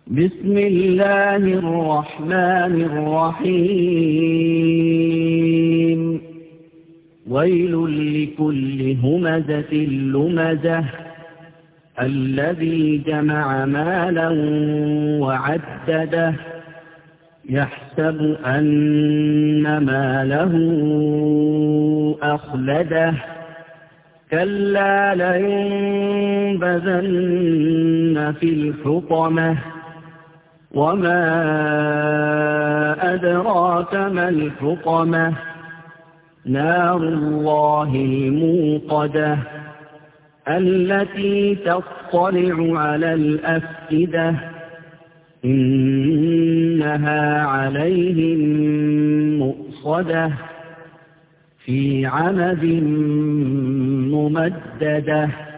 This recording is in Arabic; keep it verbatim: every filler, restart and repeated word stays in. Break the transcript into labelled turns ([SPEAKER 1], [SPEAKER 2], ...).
[SPEAKER 1] بسم الله الرحمن الرحيم ويل لكل همزة لمزة الذي جمع مالا وعدده يحسب أن ماله أخلده كلا لينبذن في الحطمة وما أدراك ما الحطمة نار الله الموقدة التي تطلع على الأفئدة إنها عليهم مؤصدة في عمد ممددة.